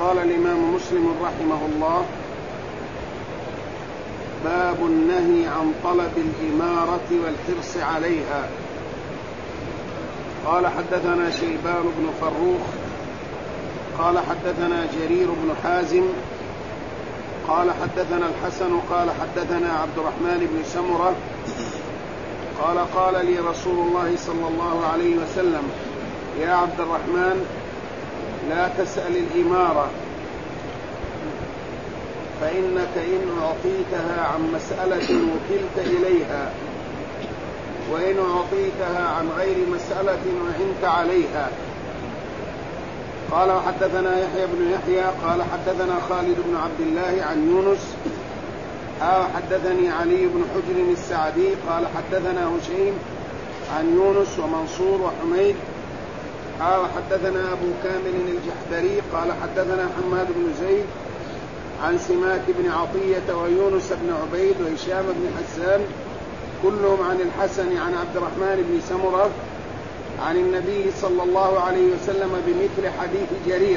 قال الإمام مسلم رحمه الله: باب النهي عن طلب الإمارة والحرص عليها. قال: حدثنا شيبان بن فروخ قال حدثنا جرير بن حازم قال حدثنا الحسن قال حدثنا عبد الرحمن بن سمرة قال: قال لي رسول الله صلى الله عليه وسلم: يا عبد الرحمن، لا تسأل الإمارة، فإنك إن أعطيتها عن مسألة وكلت إليها، وإن أعطيتها عن غير مسألة أعنت عليها. قال: وحدثنا يحيى بن يحيى قال حدثنا خالد بن عبد الله عن يونس حدثني علي بن حجر السعدي قال حدثنا هشيم عن يونس ومنصور وحميد حدثنا أبو كامل الجحدري قال حدثنا حماد بن زيد عن سماك بن عطية ويونس بن عبيد وهشام بن حسان كلهم عن الحسن عن عبد الرحمن بن سمرة عن النبي صلى الله عليه وسلم بمثل حديث جرير.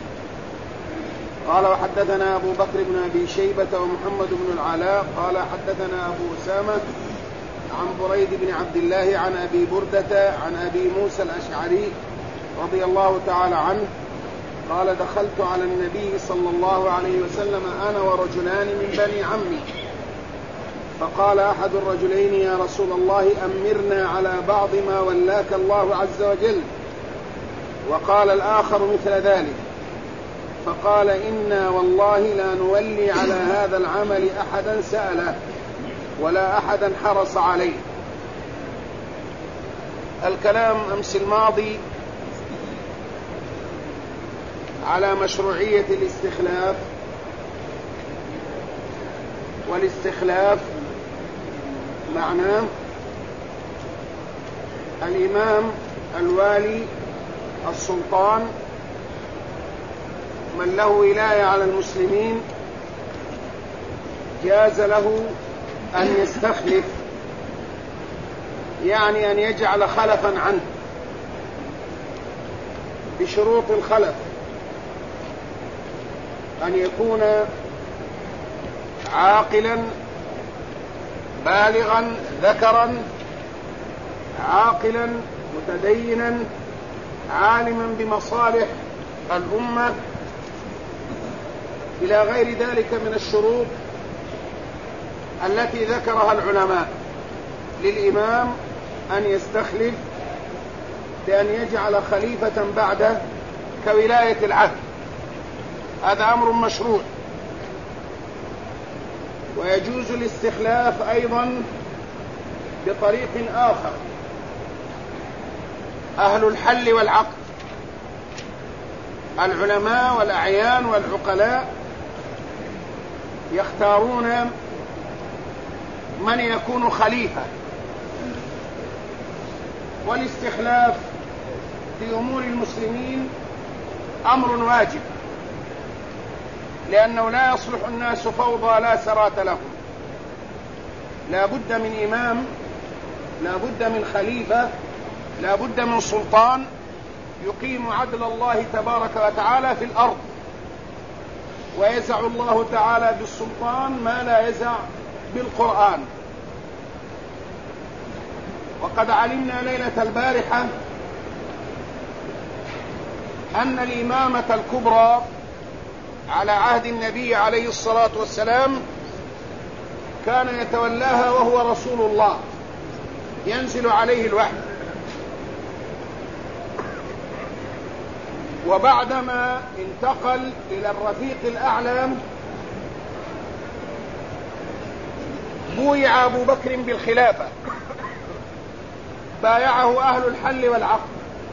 قال: وحدثنا أبو بكر بن أبي شيبة ومحمد بن العلاء قال حدثنا أبو أسامة عن بريد بن عبد الله عن أبي بردة عن أبي موسى الأشعري رضي الله تعالى عنه قال: دخلت على النبي صلى الله عليه وسلم أنا ورجلان من بني عمي، فقال أحد الرجلين: يا رسول الله، أمرنا على بعض ما ولاك الله عز وجل. وقال الآخر مثل ذلك، فقال: إنا والله لا نولي على هذا العمل أحدا سأله ولا أحدا حرص عليه. الكلام أمس الماضي على مشروعية الاستخلاف، والاستخلاف معناه الإمام الوالي السلطان من له ولاية على المسلمين جاز له أن يستخلف، يعني أن يجعل خلفا عنه بشروط الخلف: أن يكون عاقلا بالغا ذكرا عاقلا متدينا عالما بمصالح الأمة إلى غير ذلك من الشروط التي ذكرها العلماء للإمام أن يستخلف بأن يجعل خليفة بعده كولاية العهد. هذا أمر مشروع. ويجوز الاستخلاف أيضا بطريق آخر: أهل الحل والعقد، العلماء والأعيان والعقلاء يختارون من يكون خليفة. والاستخلاف في أمور المسلمين أمر واجب، لأنه لا يصلح الناس فوضى لا سرات لهم. لا بد من إمام، لا بد من خليفة، لا بد من سلطان يقيم عدل الله تبارك وتعالى في الأرض. ويزع الله تعالى بالسلطان ما لا يزع بالقرآن. وقد علمنا ليلة البارحة أن الإمامة الكبرى على عهد النبي عليه الصلاة والسلام كان يتولاها وهو رسول الله ينزل عليه الوحي. وبعدما انتقل إلى الرفيق الأعلى بويع أبو بكر بالخلافة، بايعه أهل الحل والعقد،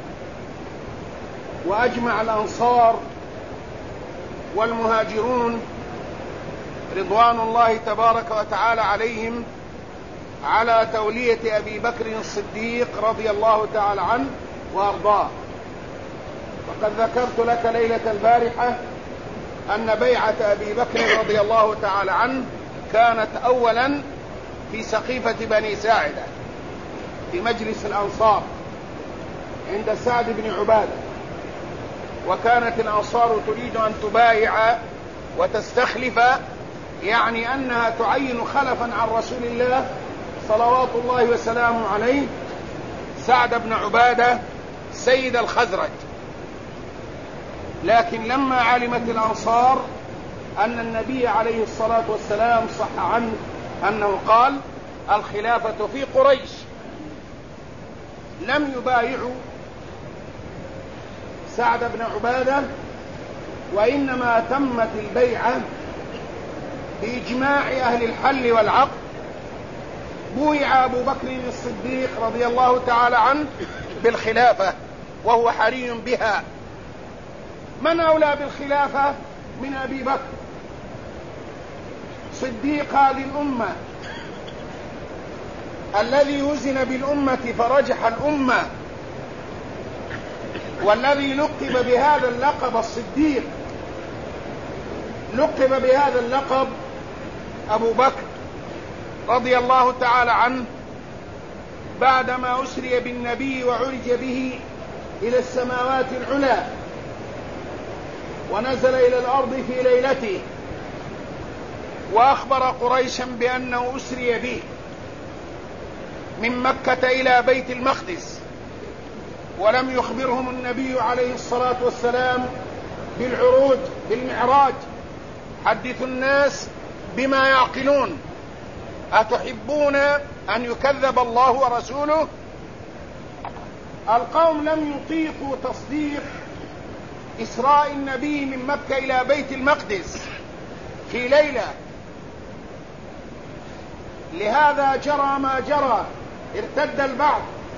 وأجمع الأنصار والمهاجرون رضوان الله تبارك وتعالى عليهم على تولية أبي بكر الصديق رضي الله تعالى عنه وأرضاه. وقد ذكرت لك ليلة البارحة أن بيعة أبي بكر رضي الله تعالى عنه كانت أولا في سقيفة بني ساعدة في مجلس الأنصار عند سعد بن عبادة، وكانت الأنصار تريد أن تبايع وتستخلف، يعني أنها تعين خلفا عن رسول الله صلوات الله وسلامه عليه سعد بن عبادة سيد الخزرج. لكن لما علمت الأنصار أن النبي عليه الصلاة والسلام صح عنه أنه قال الخلافة في قريش، لم يبايعوا سعد بن عبادة، وإنما تمت البيعة بإجماع أهل الحل والعقد. بويع أبو بكر الصديق رضي الله تعالى عنه بالخلافة وهو حري بها. من أولى بالخلافة من أبي بكر صديق هذه الأمة، الذي وزن بالأمة فرجح الأمة، والذي لقب بهذا اللقب الصديق، لقب بهذا اللقب أبو بكر رضي الله تعالى عنه بعدما أسري بالنبي وعرج به إلى السماوات العلى ونزل إلى الأرض في ليلته، وأخبر قريشا بأنه أسري به من مكة إلى بيت المقدس، ولم يخبرهم النبي عليه الصلاة والسلام بالعروج بالمعراج. حدثوا الناس بما يعقلون، أتحبون أن يكذب الله ورسوله؟ القوم لم يطيقوا تصديق إسراء النبي من مكة إلى بيت المقدس في ليلة، لهذا جرى ما جرى. ارتد البعض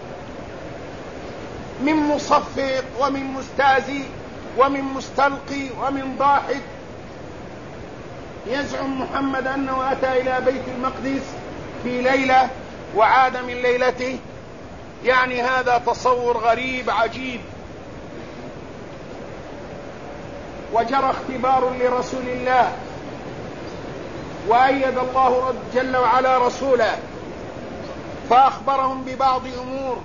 من مصفق ومن مستهزئ ومن مستلقي ومن ضاحك يزعم محمد أنه أتى إلى بيت المقدس في ليلة وعاد من ليلته. يعني هذا تصور غريب عجيب. وجرى اختبار لرسول الله، وأيد الله جل وعلا رسوله، فأخبرهم ببعض أمور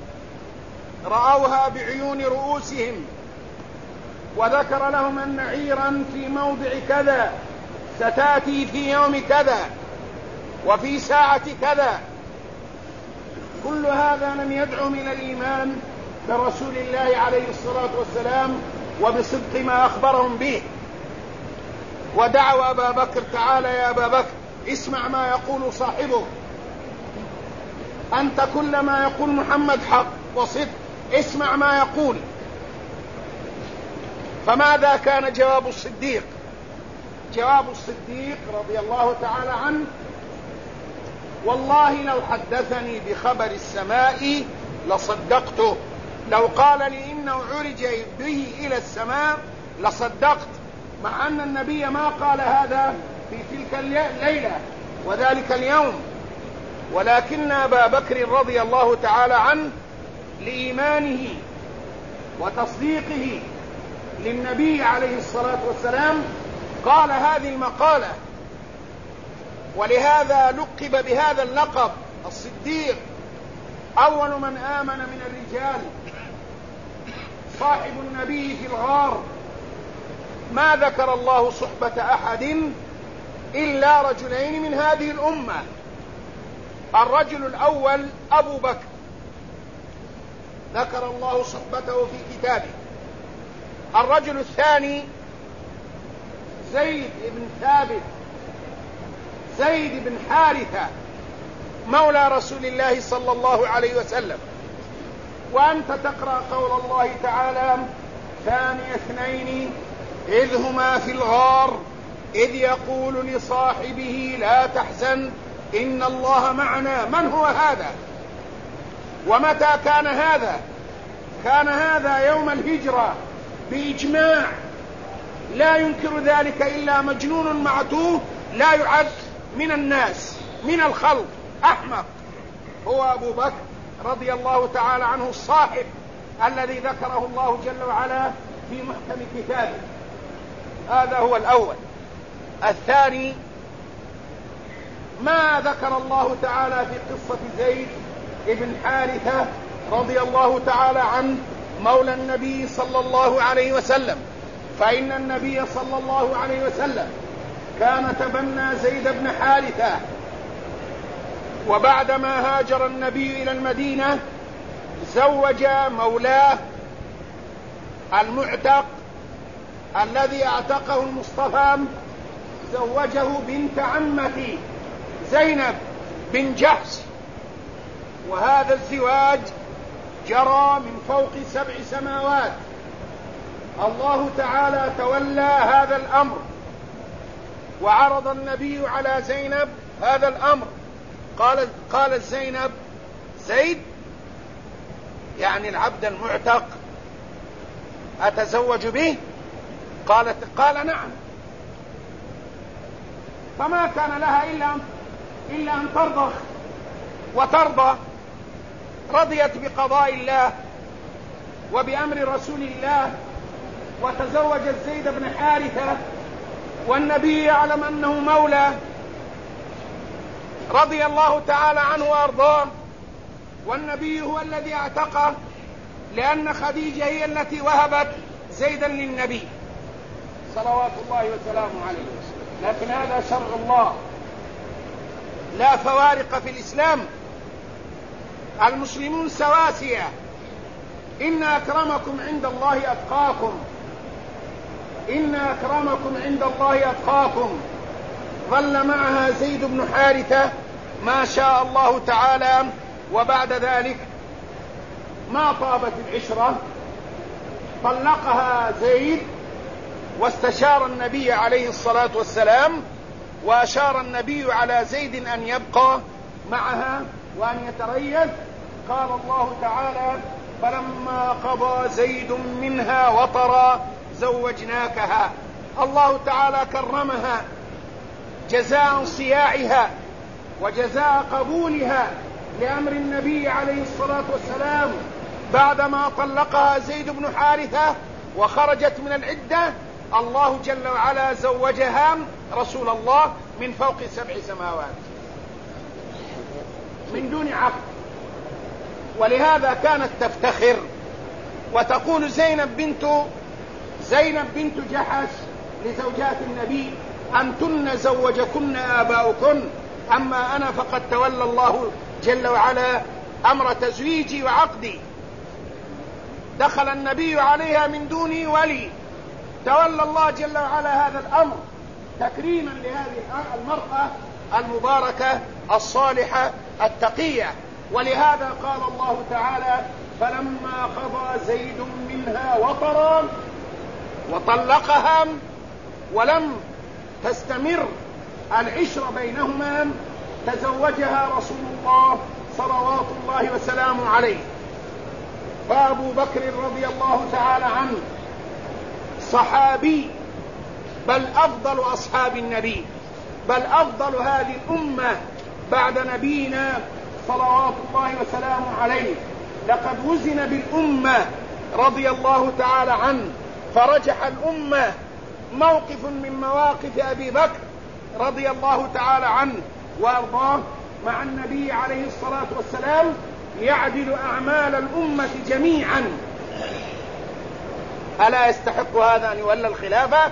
رأوها بعيون رؤوسهم، وذكر لهم أن عيرا في موضع كذا ستأتي في يوم كذا وفي ساعة كذا. كل هذا لم يدعو من الإيمان برسول الله عليه الصلاة والسلام وبصدق ما أخبرهم به. ودعوا أبا بكر تعالى يا أبا بكر اسمع ما يقول صاحبه، أنت كل ما يقول محمد حق وصدق، اسمع ما يقول. فماذا كان جواب الصديق؟ جواب الصديق رضي الله تعالى عنه: والله لو حدثني بخبر السماء لصدقته، لو قال لي إنه عرج به إلى السماء لصدقت، مع أن النبي ما قال هذا في تلك الليلة وذلك اليوم. ولكن أبا بكر رضي الله تعالى عنه لإيمانه وتصديقه للنبي عليه الصلاة والسلام قال هذه المقالة، ولهذا لقب بهذا اللقب الصديق. أول من آمن من الرجال صاحب النبي في الغار، ما ذكر الله صحبة أحد إلا رجلين من هذه الأمة. الرجل الأول أبو بكر ذكر الله صحبته في كتابه. الرجل الثاني زيد بن ثابت، زيد بن حارثة مولى رسول الله صلى الله عليه وسلم. وأنت تقرأ قول الله تعالى: ثاني اثنين إذ هما في الغار إذ يقول لصاحبه لا تحزن إن الله معنا. من هو هذا؟ ومتى كان هذا؟ كان هذا يوم الهجرة بإجماع، لا ينكر ذلك إلا مجنون معتوه لا يعد من الناس من الخلق، أحمق. هو أبو بكر رضي الله تعالى عنه الصاحب الذي ذكره الله جل وعلا في محكم كتابه. هذا هو الأول. الثاني ما ذكر الله تعالى في قصة زيد بن حارثة رضي الله تعالى عنه مولى النبي صلى الله عليه وسلم، فإن النبي صلى الله عليه وسلم كان تبنى زيد بن حارثة، وبعدما هاجر النبي إلى المدينة زوج مولاه المعتق الذي اعتقه المصطفى، زوجه بنت عمة زينب بن جحش، وهذا الزواج جرى من فوق 7 سماوات. الله تعالى تولى هذا الأمر وعرض النبي على زينب هذا الأمر. قالت زينب: زيد يعني العبد المعتق أتزوج به؟ قال: نعم. فما كان لها إلا أن ترضخ وترضى. رضيت بقضاء الله وبأمر رسول الله، وتزوجت زيد بن حارثة، والنبي يعلم أنه مولى رضي الله تعالى عنه وأرضاه، والنبي هو الذي اعتقه، لأن خديجة هي التي وهبت زيدا للنبي صلوات الله وسلامه عليه. لكن هذا شرع الله، لا فوارق في الإسلام، المسلمون سواسية. إن أكرمكم عند الله أتقاكم، إن أكرمكم عند الله أتقاكم. ظل معها زيد بن حارثة ما شاء الله تعالى، وبعد ذلك ما طابت العشرة طلقها زيد، واستشار النبي عليه الصلاة والسلام، وأشار النبي على زيد أن يبقى معها وأن يتريث. قال الله تعالى: فلما قضى زيد منها وطرا زوجناكها. الله تعالى كرمها جزاء صياعها وجزاء قبولها لأمر النبي عليه الصلاة والسلام. بعدما طلقها زيد بن حارثة وخرجت من العدة، الله جل وعلا زوجها رسول الله من فوق 7 سماوات من دون عقد. ولهذا كانت تفتخر وتقول زينب بنت جحش لزوجات النبي: أنتن زوجكن آباؤكن، أما أنا فقد تولى الله جل وعلا أمر تزويجي وعقدي. دخل النبي عليها من دون ولي، تولى الله جل وعلا هذا الأمر تكريما لهذه المرأة المباركة الصالحة التقية. ولهذا قال الله تعالى: فلما قضى زيد منها وطرا وطلقها ولم تستمر العشرة بينهما، تزوجها رسول الله صلوات الله وسلامه عليه. فأبو بكر رضي الله تعالى عنه صحابي، بل أفضل أصحاب النبي، بل أفضل هذه الأمة بعد نبينا صلوات الله وسلامه عليه. لقد وزن بالأمة رضي الله تعالى عنه، فرجح الأمة موقف من مواقف أبي بكر رضي الله تعالى عنه وأرضاه مع النبي عليه الصلاة والسلام، يعدل أعمال الأمة جميعا. ألا يستحق هذا أن يولى الخلافة؟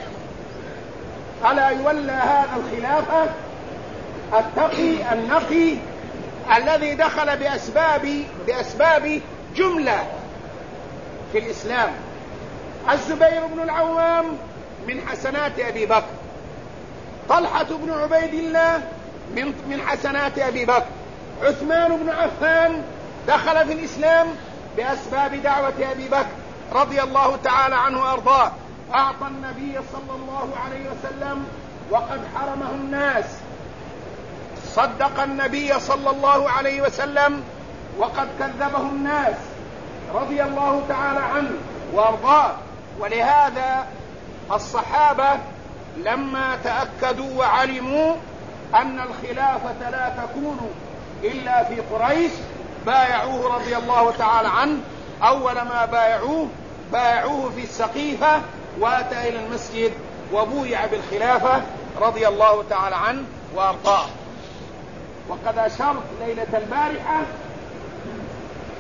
ألا يولى هذا الخلافة التقي النقي الذي دخل بأسباب جملة في الإسلام؟ الزبير بن العوام من حسنات أبي بكر، طلحة بن عبيد الله من حسنات أبي بكر، عثمان بن عفان دخل في الإسلام بأسباب دعوة أبي بكر رضي الله تعالى عنه وأرضاه. أعطى النبي صلى الله عليه وسلم وقد حرمه الناس، صدق النبي صلى الله عليه وسلم وقد كذبه الناس رضي الله تعالى عنه وأرضاه. ولهذا الصحابة لما تأكدوا وعلموا أن الخلافة لا تكون إلا في قريش بايعوه رضي الله تعالى عنه. أول ما بايعوه في السقيفة، وأتى إلى المسجد وبويع بالخلافة رضي الله تعالى عنه وأرضاه. وقد أشرت ليلة البارحة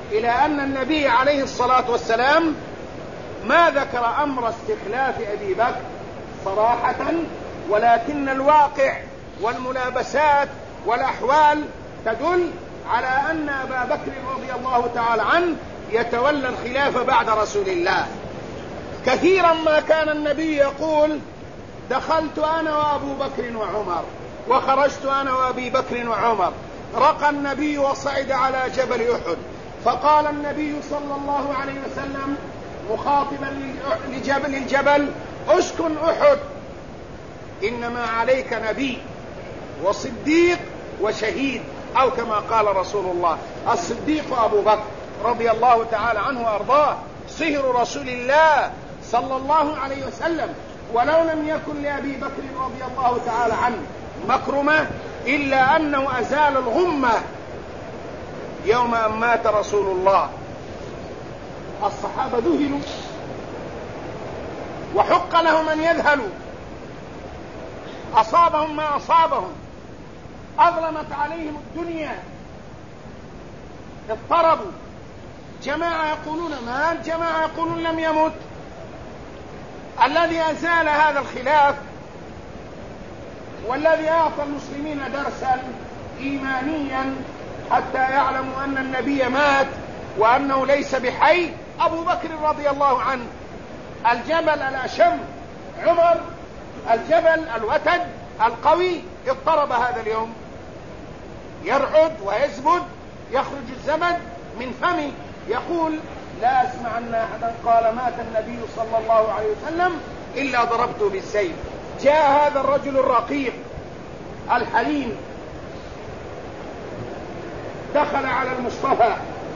إلى أن النبي عليه الصلاة والسلام ما ذكر أمر استخلاف أبي بكر صراحة، ولكن الواقع والملابسات والأحوال تدل على أن أبا بكر رضي الله تعالى عنه يتولى الخلافة بعد رسول الله. كثيرا ما كان النبي يقول: دخلت أنا وأبو بكر وعمر، وخرجت أنا وأبي بكر وعمر. رقى النبي وصعد على جبل أحد، فقال النبي صلى الله عليه وسلم مخاطبا للجبل: اسكن أحد، إنما عليك نبي وصديق وشهيد، أو كما قال رسول الله. الصديق أبو بكر رضي الله تعالى عنه وأرضاه، صهر رسول الله صلى الله عليه وسلم، ولو لم يكن لأبي بكر رضي الله تعالى عنه مكرمة إلا أنه أزال الغمة يوم أن مات رسول الله. الصحابة ذهلوا وحق لهم أن يذهلوا، أصابهم ما أصابهم، أظلمت عليهم الدنيا، اضطربوا. جماعة يقولون مات، جماعة يقولون لم يمت. الذي أزال هذا الخلاف والذي أعطى المسلمين درسا إيمانيا حتى يعلموا أن النبي مات وأنه ليس بحي أبو بكر رضي الله عنه. الجبل الأشم عمر، الجبل الوتد القوي، اضطرب هذا اليوم، يرعد ويزبد، يخرج الزبد من فمه، يقول: لا أسمع أن أحدا قال مات النبي صلى الله عليه وسلم إلا ضربته بالسيف. جاء هذا الرجل الرقيق الحليم، دخل على المصطفى،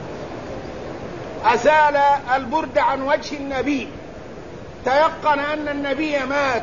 أزال البرد عن وجه النبي، تيقن أن النبي مات،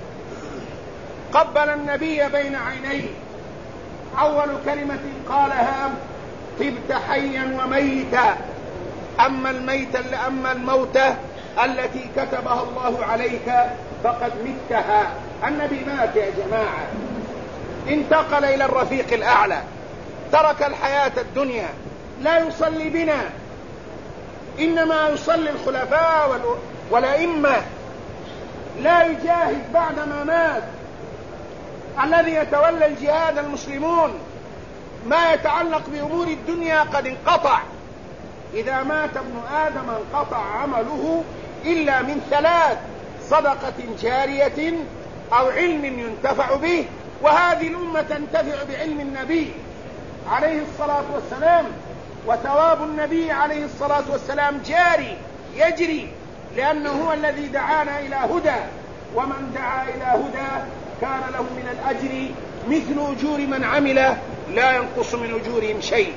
قبل النبي بين عينيه. أول كلمة قالها: طبت حيا وميتا، أما الموتة التي كتبها الله عليك فقد متها. النبي مات يا جماعة، انتقل إلى الرفيق الأعلى، ترك الحياة الدنيا، لا يصلي بنا، إنما يصلي الخلفاء والأئمة، لا يجاهد بعدما مات. الذي يتولى الجهاد المسلمون، ما يتعلق بأمور الدنيا قد انقطع. إذا مات ابن آدم انقطع عمله إلا من ثلاث: صدقة جارية أو علم ينتفع به. وهذه الأمة تنتفع بعلم النبي عليه الصلاة والسلام، وثواب النبي عليه الصلاة والسلام جاري يجري، لأنه هو الذي دعانا إلى هدى، ومن دعا إلى هدى كان له من الأجر مثل أجور من عمل لا ينقص من أجورهم شيء.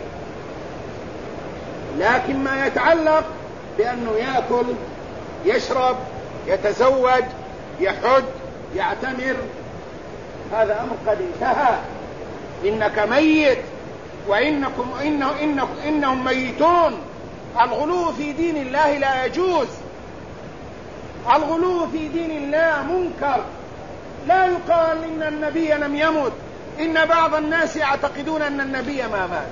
لكن ما يتعلق بأنه يأكل، يشرب، يتزوج، يحج، يعتمر، هذا أمر قد انتهى. إنك ميت إنهم ميتون. الغلو في دين الله لا يجوز، الغلو في دين الله منكر. لا يقال إن النبي لم يمت، إن بعض الناس يعتقدون أن النبي ما مات.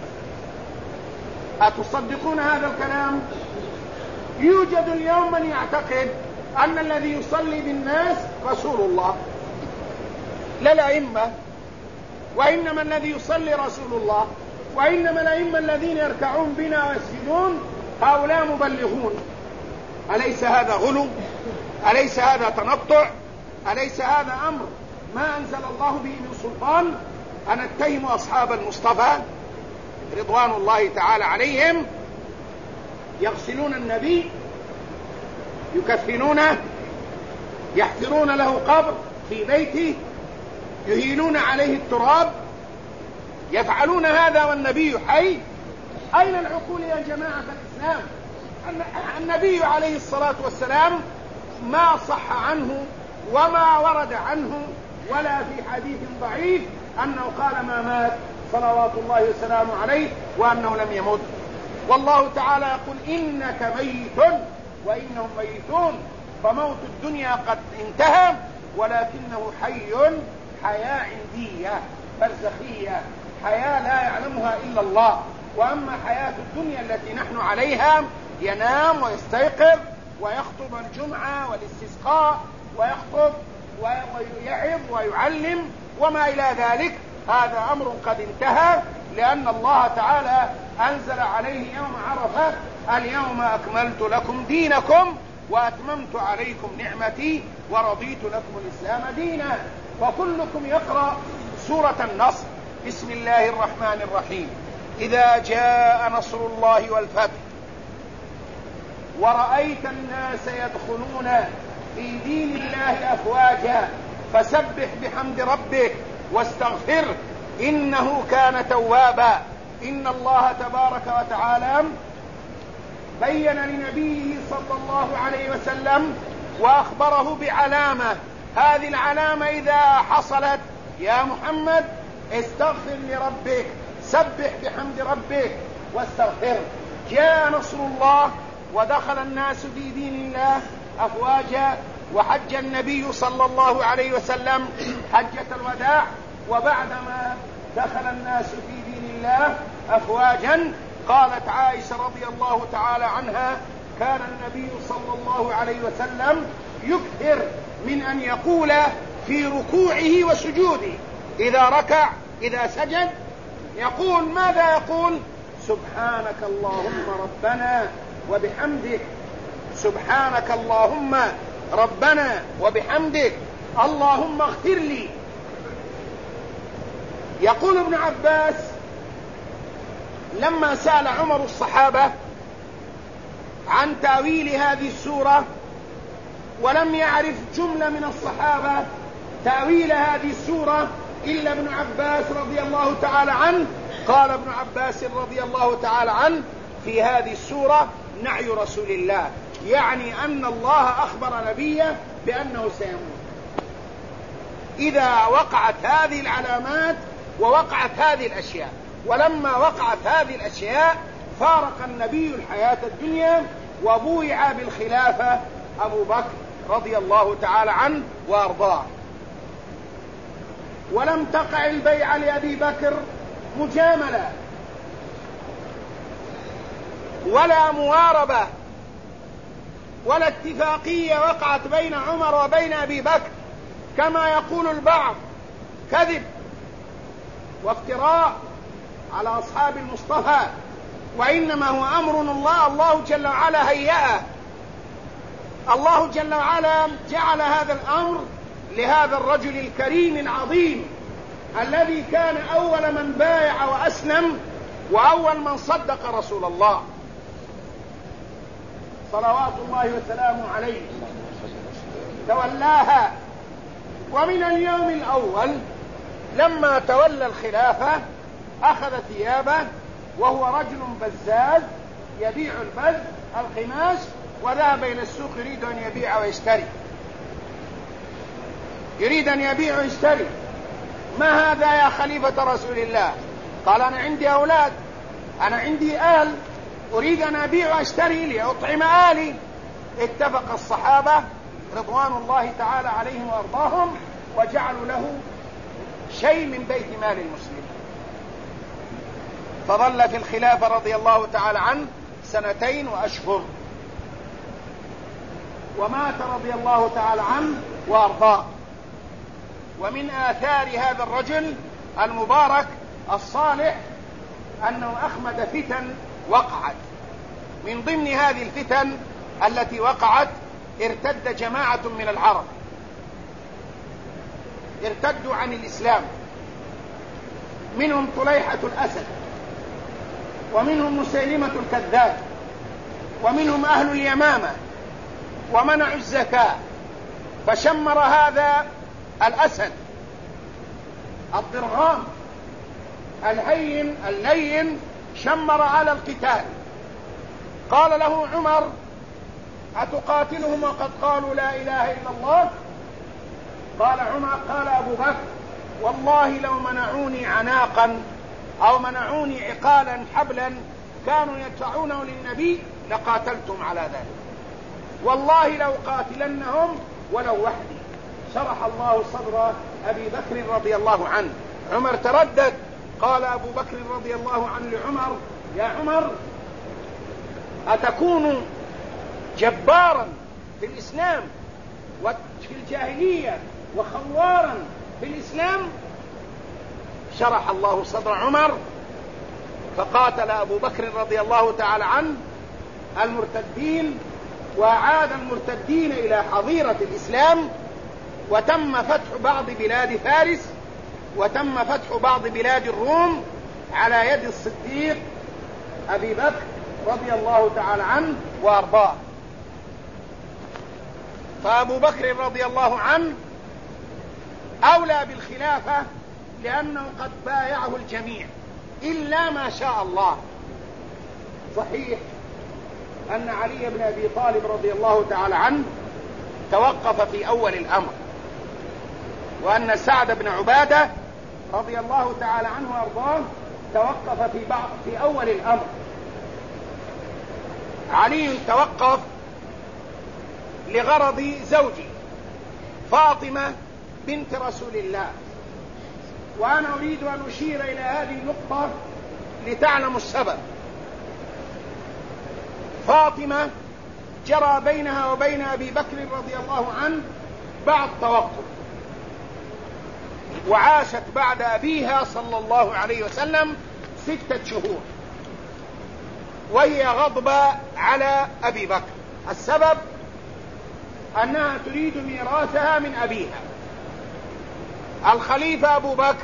أتصدقون هذا الكلام؟ يوجد اليوم من يعتقد أن الذي يصلي بالناس رسول الله، لا الأئمة، وإنما الذي يصلي رسول الله، وإنما الأئمة الذين يركعون بنا ويسجدون هؤلاء مبلغون. أليس هذا غلو؟ أليس هذا تنطع؟ أليس هذا أمر ما أنزل الله به من سلطان؟ أن اتهم أصحاب المصطفى رضوان الله تعالى عليهم، يغسلون النبي، يكفنونه، يحفرون له قبر في بيته، يهيلون عليه التراب، يفعلون هذا والنبي حي. أين العقول يا جماعة الإسلام؟ النبي عليه الصلاة والسلام ما صح عنه وما ورد عنه ولا في حديث ضعيف أنه قال ما مات صلوات الله وسلامه عليه وأنه لم يمت. والله تعالى يقول: إنك ميت وإنهم ميتون. فموت الدنيا قد انتهى، ولكنه حي، حياة عندية برزخية، حياة لا يعلمها إلا الله. وأما حياة الدنيا التي نحن عليها ينام ويستيقظ ويخطب الجمعة والاستسقاء ويخطب ويعظ ويعلم وما إلى ذلك، هذا أمر قد انتهى، لأن الله تعالى أنزل عليه يوم عرفة: اليوم أكملت لكم دينكم وأتممت عليكم نعمتي ورضيت لكم الإسلام دينا. وكلكم يقرأ سورة النصر: بسم الله الرحمن الرحيم، إذا جاء نصر الله والفتح ورأيت الناس يدخلون في دين الله أفواجا فسبح بحمد ربك واستغفره إنه كان توابا. إن الله تبارك وتعالى بين لنبيه صلى الله عليه وسلم وأخبره بعلامة، هذه العلامة إذا حصلت يا محمد استغفر لربك، سبح بحمد ربك واستغفر. جاء نصر الله ودخل الناس في دين الله أفواجا، وحج النبي صلى الله عليه وسلم حجة الوداع، وبعدما دخل الناس في دين الله أفواجا قالت عائشة رضي الله تعالى عنها: كان النبي صلى الله عليه وسلم يكثر من أن يقول في ركوعه وسجوده، إذا ركع إذا سجد يقول ماذا يقول؟ سبحانك اللهم ربنا وبحمدك، سبحانك اللهم ربنا وبحمدك، اللهم اغفر لي. يقول ابن عباس: لما سأل عمر الصحابة عن تأويل هذه السورة ولم يعرف جملة من الصحابة تأويل هذه السورة إلا ابن عباس رضي الله تعالى عنه، قال ابن عباس رضي الله تعالى عنه: في هذه السورة نعي رسول الله، يعني أن الله أخبر نبيه بأنه سيموت. إذا وقعت هذه العلامات ووقعت هذه الأشياء، ولما وقعت هذه الأشياء فارق النبي الحياة الدنيا وبويع بالخلافة أبو بكر رضي الله تعالى عنه وأرضاه. ولم تقع البيعة لأبي بكر مجاملة ولا مواربة ولا اتفاقية وقعت بين عمر وبين أبي بكر كما يقول البعض، كذب وافتراء على أصحاب المصطفى، وإنما هو أمر الله جل وعلا هيئه. الله جل وعلا جعل هذا الأمر لهذا الرجل الكريم العظيم الذي كان أول من بايع وأسلم وأول من صدق رسول الله صلوات الله وسلامه عليه، تولاها. ومن اليوم الأول لما تولى الخلافة أخذ ثيابه، وهو رجل بزاز يبيع البز القماش، وذهب إلى السوق يريد أن يبيع ويشتري، يريد أن يبيع ويشتري. ما هذا يا خليفة رسول الله؟ قال: أنا عندي أولاد، أنا عندي آل، أريد أن أبيع وأشتري لأطعم آلي. اتفق الصحابة رضوان الله تعالى عليهم وأرضاهم وجعلوا له شيء من بيت مال المسلمين، فظل في الخلافة رضي الله تعالى عنه 2 وأشهر، ومات رضي الله تعالى عنه وأرضاه. ومن آثار هذا الرجل المبارك الصالح أنه أخمد فتن وقعت. من ضمن هذه الفتن التي وقعت ارتد جماعة من العرب، ارتدوا عن الإسلام، منهم طليحة الأسد، ومنهم مسيلمة الكذاب، ومنهم أهل اليمامة، ومنعوا الزكاة. فشمر هذا الأسد الضرغام الهين اللين شمر على القتال. قال له عمر: أتقاتلهم وقد قالوا لا إله إلا الله؟ قال أبو بكر: والله لو منعوني عناقا أو منعوني عقالا حبلا كانوا يدفعونه للنبي لقاتلتم على ذلك، والله لو قاتلنهم ولو وحدي. شرح الله صدر أبي بكر رضي الله عنه. عمر تردد، قال أبو بكر رضي الله عنه لعمر: يا عمر أتكون جبارا في الإسلام وفي الجاهلية وخوارا في الإسلام؟ شرح الله صدر عمر فقاتل أبو بكر رضي الله تعالى عنه المرتدين، وأعاد المرتدين إلى حظيرة الإسلام، وتم فتح بعض بلاد فارس، وتم فتح بعض بلاد الروم على يد الصديق أبي بكر رضي الله تعالى عنه وأرضاه. فأبو بكر رضي الله عنه أولى بالخلافة لأنه قد بايعه الجميع إلا ما شاء الله. صحيح أن علي بن أبي طالب رضي الله تعالى عنه توقف في أول الأمر، وأن سعد بن عبادة رضي الله تعالى عنه وأرضاه توقف في أول الأمر. علي توقف لغرض زوجي فاطمة بنت رسول الله، وأنا أريد أن أشير إلى هذه النقطة لتعلموا السبب. فاطمة جرى بينها وبين أبي بكر رضي الله عنه بعض توقف، وعاشت بعد أبيها صلى الله عليه وسلم 6 شهور وهي غضبة على أبي بكر. السبب أنها تريد ميراثها من أبيها. الخليفة أبو بكر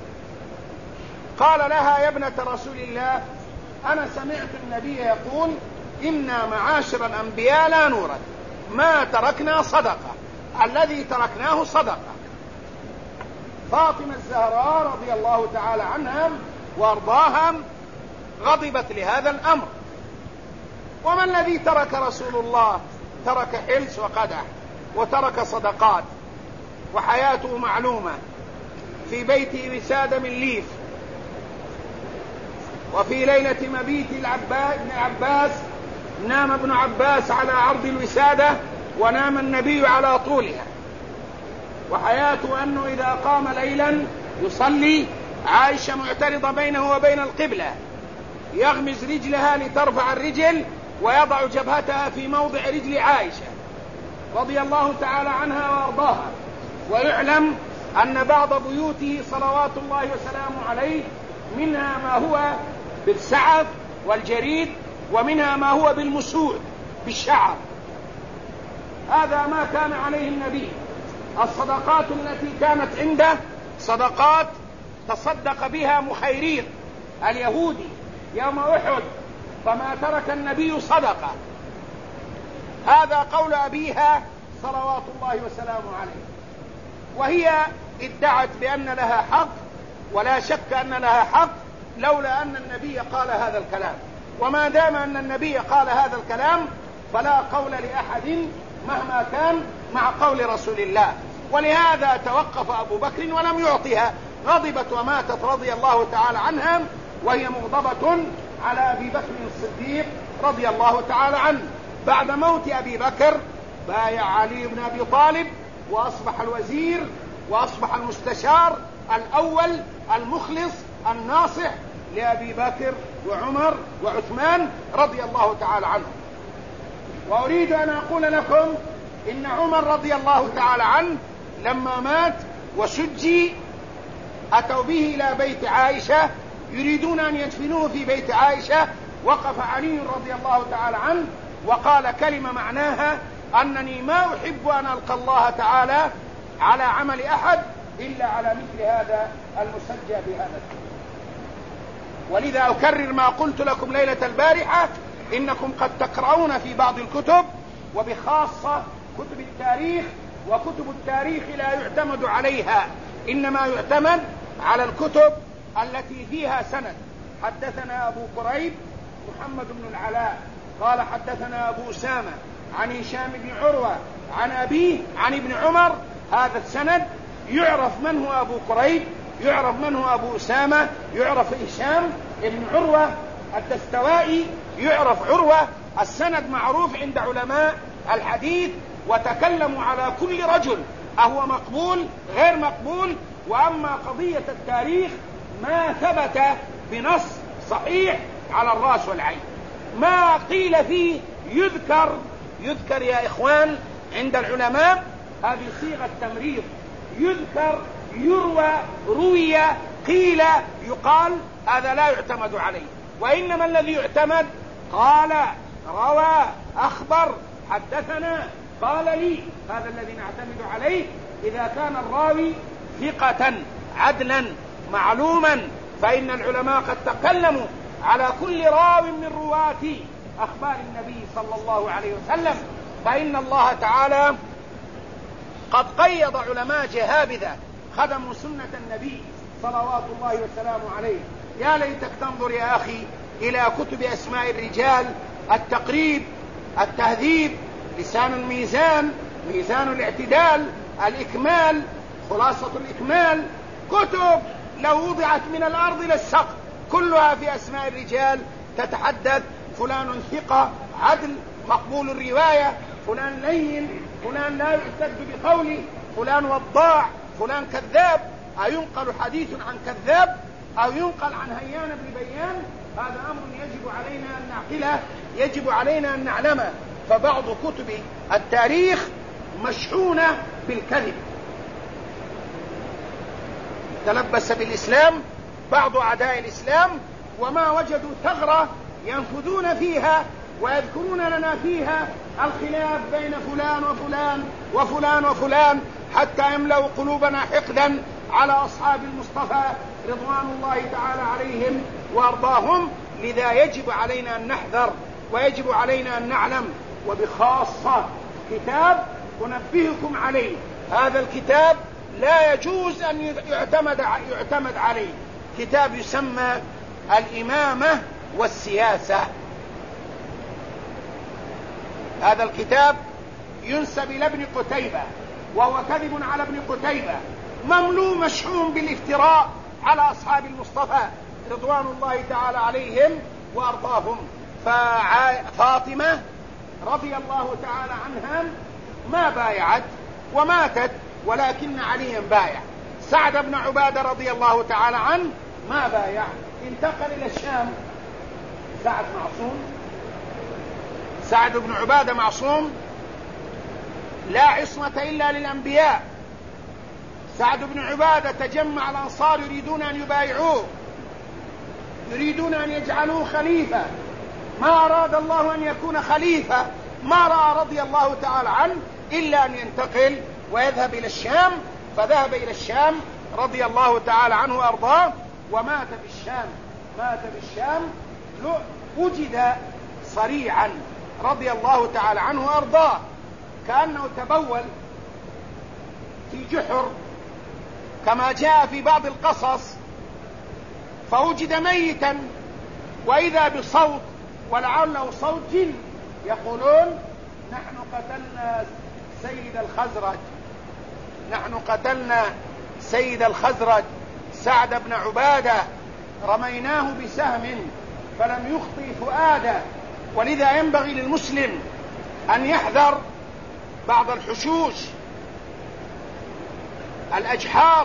قال لها: يا ابنة رسول الله، أنا سمعت النبي يقول: إنا معاشر الأنبياء لا نورث، ما تركنا صدقة، الذي تركناه صدقة. فاطمة الزهراء رضي الله تعالى عنها وارضاها غضبت لهذا الأمر. وما الذي ترك رسول الله؟ ترك حلس وقدح، وترك صدقات، وحياته معلومة. في بيته وسادة من ليف، وفي ليلة مبيت ابن عباس نام ابن عباس على عرض الوسادة، ونام النبي على طولها. وحياته أنه إذا قام ليلا يصلي، عائشة معترضة بينه وبين القبلة، يغمز رجلها لترفع الرجل ويضع جبهتها في موضع رجل عائشة رضي الله تعالى عنها وأرضاها. ويعلم أن بعض بيوته صلوات الله وسلامه عليه منها ما هو بالسعف والجريد، ومنها ما هو بالمسود بالشعر. هذا ما كان عليه النبي. الصدقات التي كانت عنده صدقات تصدق بها مخيريق اليهودي يوم أحد، فما ترك النبي صدقة. هذا قول أبيها صلوات الله وسلامه عليه. وهي ادعت بأن لها حق، ولا شك أن لها حق لولا أن النبي قال هذا الكلام. وما دام أن النبي قال هذا الكلام فلا قول لأحد مهما كان مع قول رسول الله. ولهذا توقف أبو بكر ولم يعطها، غضبت وماتت رضي الله تعالى عنها وهي مغضبة على أبي بكر الصديق رضي الله تعالى عنه. بعد موت أبي بكر بايع علي بن أبي طالب، وأصبح الوزير، وأصبح المستشار الأول المخلص الناصح لأبي بكر وعمر وعثمان رضي الله تعالى عنهم. وأريد أن أقول لكم إن عمر رضي الله تعالى عنه لما مات وسجي أتوا به إلى بيت عائشة يريدون أن يدفنوه في بيت عائشة. وقف علي رضي الله تعالى عنه وقال كلمة معناها أنني ما أحب أن ألقى الله تعالى على عمل أحد إلا على مثل هذا المسجى بهذا الشيء. ولذا أكرر ما قلت لكم ليلة البارحة: إنكم قد تقرؤون في بعض الكتب، وبخاصة كتب التاريخ، وكتب التاريخ لا يعتمد عليها، إنما يعتمد على الكتب التي فيها سند. حدثنا أبو قريب محمد بن العلاء قال حدثنا أبو أسامة عن هشام بن عروة عن أبيه عن ابن عمر. هذا السند يعرف من هو أبو قريب، يعرف من هو أبو أسامة، يعرف هشام ابن عروة الدستوائي، يعرف عروة. السند معروف عند علماء الحديث، وتكلموا على كل رجل أهو مقبول غير مقبول. وأما قضية التاريخ ما ثبت بنص صحيح على الرأس والعين. ما قيل فيه يذكر يا إخوان عند العلماء، هذه صيغة تمريض، يذكر، يروى، روي، قيل، يقال، هذا لا يعتمد عليه. وإنما الذي يعتمد قال، روى، أخبر، حدثنا، قال لي، هذا الذي نعتمد عليه إذا كان الراوي ثقة عدلا معلوما. فإن العلماء قد تكلموا على كل راو من رواة أخبار النبي صلى الله عليه وسلم، فإن الله تعالى قد قيض علماء جهابذة خدموا سنة النبي صلوات الله وسلامه عليه. يا ليتك تنظر يا أخي إلى كتب أسماء الرجال، التقريب، التهذيب، لسان الميزان، ميزان الاعتدال، الإكمال، خلاصة الإكمال، كتب لو وضعت من الأرض إلى السقف كلها في أسماء الرجال تتحدث فلان ثقة عدل مقبول الرواية، فلان لين، فلان لا يعتد بقوله، فلان وضاع، فلان كذاب. أينقل حديث عن كذاب أو ينقل عن هيان بن بيان؟ هذا أمر يجب علينا أن نعقله، يجب علينا أن نعلمه. فبعض كتب التاريخ مشحونة بالكذب، تلبس بالإسلام بعض أعداء الإسلام وما وجدوا ثغرة ينفذون فيها ويذكرون لنا فيها الخلاف بين فلان وفلان وفلان وفلان، حتى يملأوا قلوبنا حقدا على أصحاب المصطفى رضوان الله تعالى عليهم وأرضاهم. لذا يجب علينا أن نحذر ويجب علينا أن نعلم. وبخاصة كتاب أنبهكم عليه، هذا الكتاب لا يجوز أن يعتمد عليه، كتاب يسمى الإمامة والسياسة. هذا الكتاب ينسب إلى ابن قتيبة وهو كذب على ابن قتيبة، مملوء مشحون بالافتراء على أصحاب المصطفى رضوان الله تعالى عليهم وأرضاهم. ففاطمة رضي الله تعالى عنها ما بايعت وماتت، ولكن عليا بايع. سعد بن عبادة رضي الله تعالى عنه ما بايع، انتقل إلى الشام. سعد معصوم، سعد بن عبادة معصوم، لا عصمة إلا للأنبياء. سعد بن عبادة تجمع الأنصار يريدون أن يبايعوه، يريدون أن يجعلوه خليفة، ما أراد الله أن يكون خليفة، ما رأى رضي الله تعالى عنه إلا أن ينتقل ويذهب إلى الشام، فذهب إلى الشام رضي الله تعالى عنه وأرضاه ومات بالشام. مات بالشام، وجد صريعا رضي الله تعالى عنه وأرضاه، كأنه تبول في جحر كما جاء في بعض القصص، فوجد ميتا وإذا بصوت، ولعله صوت جن، يقولون نحن قتلنا سيد الخزرج، نحن قتلنا سيد الخزرج سعد بن عبادة، رميناه بسهم فلم يخطئ فؤاده. ولذا ينبغي للمسلم أن يحذر بعض الحشوش الأجحار،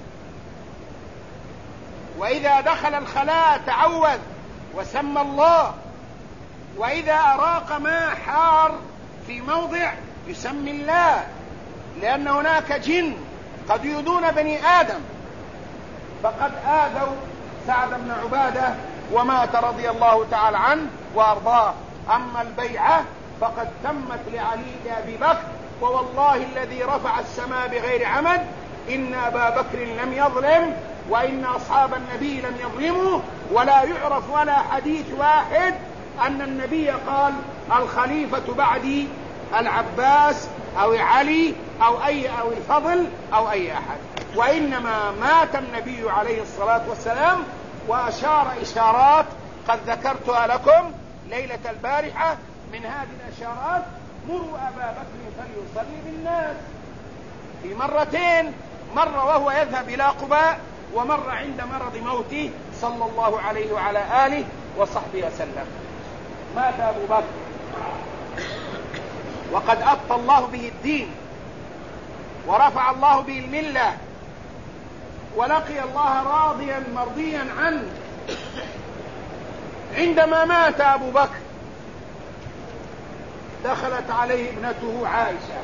وإذا دخل الخلاء تعوذ وسمى الله، وإذا أراق ماء حار في موضع يسمي الله، لأن هناك جن قد يؤذون بني آدم، فقد آذوا سعد بن عبادة ومات رضي الله تعالى عنه وأرضاه. أما البيعة فقد تمت لعلي أبي بكر، ووالله الذي رفع السماء بغير عمد إن أبا بكر لم يظلم وإن أصحاب النبي لم يظلموا، ولا يعرف ولا حديث واحد أن النبي قال الخليفة بعدي العباس أو علي أو الفضل أو أي أحد، وإنما مات النبي عليه الصلاة والسلام وأشار إشارات قد ذكرتها لكم ليلة البارحة. من هذه الإشارات مروا أبا بكر فليصلي بالناس في مرتين، مرة وهو يذهب إلى قباء، ومر عند مرض موته صلى الله عليه وعلى آله وصحبه وسلم. مات أبو بكر وقد أبطى الله به الدين ورفع الله به الملة، ولقي الله راضيا مرضيا عنه. عندما مات أبو بكر دخلت عليه ابنته عائشة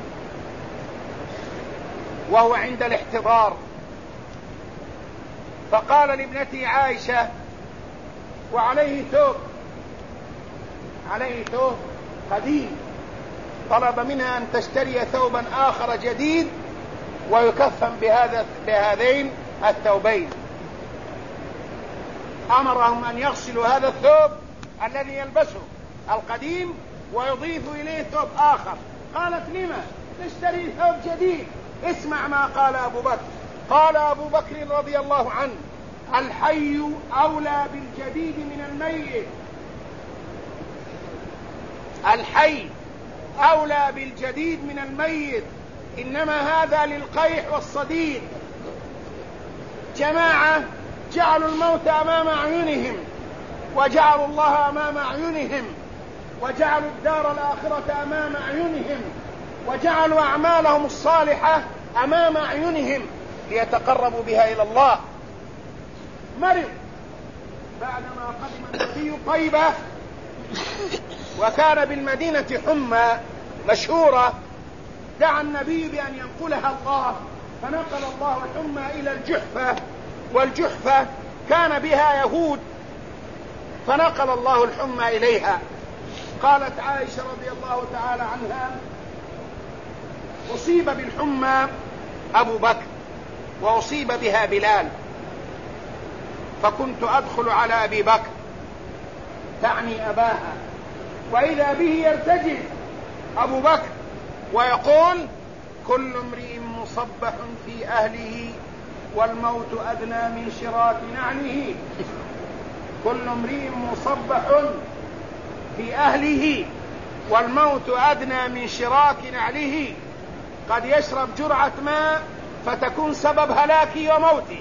وهو عند الاحتضار، فقال لابنته عائشة وعليه ثوب، عليه ثوب قديم، طلب منها أن تشتري ثوبا آخر جديد ويكفن بهذين الثوبين. أمرهم أن يغسلوا هذا الثوب الذي يلبسه القديم ويضيف إليه ثوب آخر. قالت لما نشتري ثوب جديد؟ اسمع ما قال أبو بكر. قال أبو بكر رضي الله عنه: الحي أولى بالجديد من الميت، الحي أولى بالجديد من الميت، إنما هذا للقيح والصديد. جماعة جعلوا الموت أمام أعينهم وجعلوا الله أمام أعينهم وجعلوا الدار الآخرة أمام أعينهم وجعلوا أعمالهم الصالحة أمام أعينهم ليتقربوا بها إلى الله. مرض بعدما قدم النبي طيبة وكان بالمدينة حمى مشهورة، دعا النبي بأن ينقلها الله، فنقل الله الحمى إلى الجحفة، والجحفة كان بها يهود، فنقل الله الحمى إليها. قالت عائشة رضي الله تعالى عنها: أصيب بالحمى أبو بكر وأصيب بها بلال، فكنت أدخل على أبي بكر، تعني أباها، وإذا به يرتجل أبو بكر ويقول: كل امرئ مصبح في أهله والموت أدنى من شراك نعله. كل امرئ مصبح في أهله والموت أدنى من شراك نعله. قد يشرب جرعة ماء فتكون سبب هلاكي وموتي،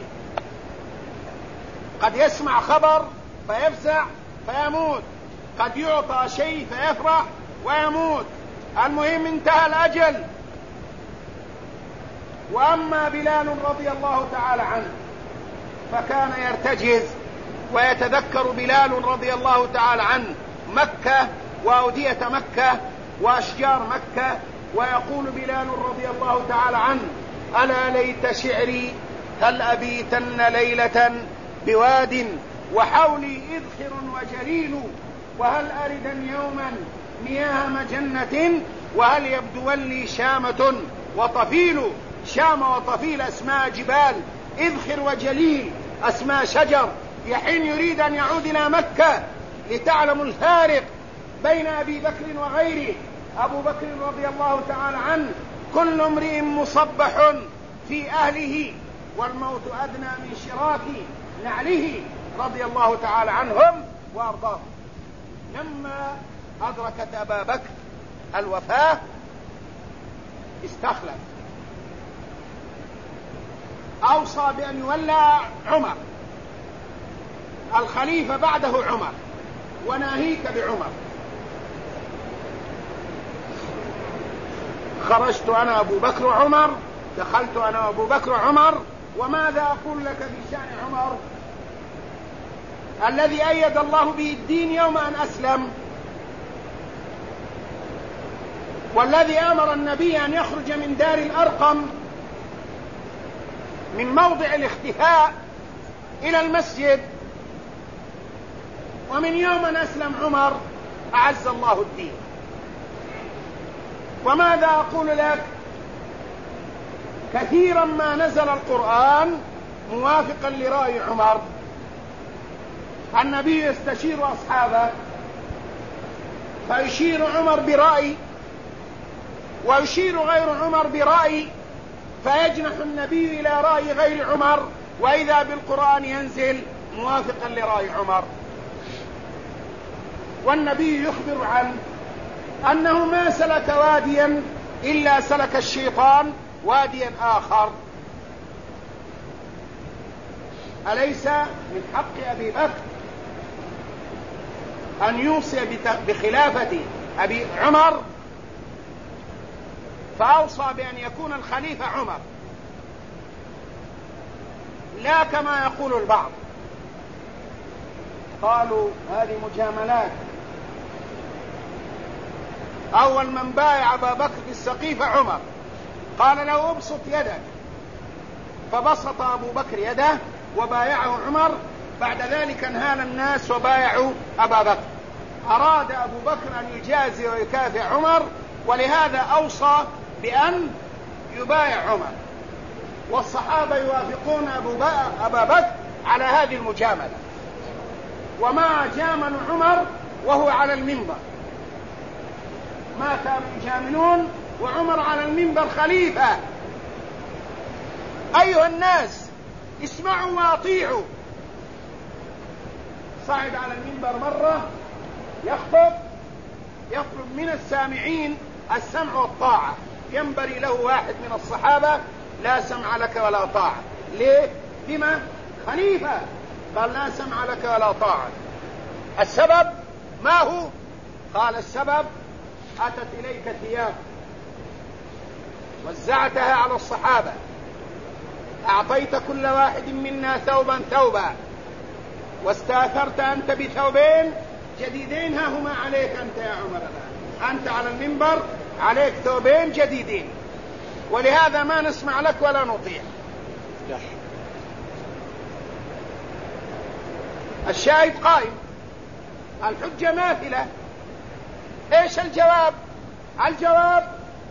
قد يسمع خبر فيفزع فيموت، قد يعطى شيء فيفرح ويموت، المهم انتهى الأجل. وأما بلال رضي الله تعالى عنه فكان يرتجز ويتذكر بلال رضي الله تعالى عنه مكة وأودية مكة وأشجار مكة، ويقول بلال رضي الله تعالى عنه: ألا ليت شعري هل أبيتن ليلة بواد وحولي إذخر وجليل، وهل أردن يوما مياه مجنة، وهل يبدو لي شامة وطفيل. شام وطفيل أسماء جبال، إذخر وجليل أسماء شجر. يحين يريد أن يعود إلى مكة لتعلموا الفارق بين أبي بكر وغيره. أبو بكر رضي الله تعالى عنه: كل امرئ مصبح في أهله والموت أدنى من شراك نعله، رضي الله تعالى عنهم وأرضاهم. لما أدركت أبا بكر الوفاة استخلف، أوصى بأن يولى عمر الخليفة بعده عمر، وناهيك بعمر. خرجت أنا أبو بكر عمر، دخلت أنا أبو بكر عمر، وماذا أقول لك في شأن عمر الذي أيد الله به الدين يوم أن أسلم، والذي أمر النبي أن يخرج من دار الأرقم من موضع الاختفاء إلى المسجد، ومن يوم أن أسلم عمر أعز الله الدين. وماذا أقول لك؟ كثيرا ما نزل القرآن موافقا لرأي عمر، النبي يستشير أصحابه فيشير عمر برأي ويشير غير عمر برأي، فيجنح النبي إلى رأي غير عمر، وإذا بالقرآن ينزل موافقا لرأي عمر. والنبي يخبر عنه أنه ما سلك واديا إلا سلك الشيطان واديا آخر. أليس من حق أبي بكر أن يوصي بخلافة أبي عمر؟ فأوصى بأن يكون الخليفة عمر، لا كما يقول البعض. قالوا هذه مجاملات. أول من بايع أبا بكر في السقيفة عمر، قال له ابسط يدك، فبسط أبو بكر يده وبايعه عمر. بعد ذلك انهال الناس وبايعوا أبا بكر. أراد أبو بكر أن يجازي ويكافئ عمر، ولهذا أوصى بأن يبايع عمر، والصحابة يوافقون أبا بكر على هذه المجاملة. وما جامل عمر وهو على المنبر، ما كانوا يجاملون وعمر على المنبر خليفة. أيها الناس اسمعوا واطيعوا. صعد على المنبر مرة يخطب، يطلب من السامعين السمع والطاعة. ينبري له واحد من الصحابة لا سمع لك ولا طاعة. ليه؟ لما؟ خليفة. قال لا سمع لك ولا طاعة. السبب ما هو؟ قال السبب أتت إليك ثياب وزعتها على الصحابة، أعطيت كل واحد منا ثوبا ثوبا، واستاثرت أنت بثوبين جديدين، ها هما عليك أنت يا عمر الآن، أنت على المنبر عليك ثوبين جديدين، ولهذا ما نسمع لك ولا نطيع. الشاهد قائم، الحجة ماثلة. ايش الجواب؟ الجواب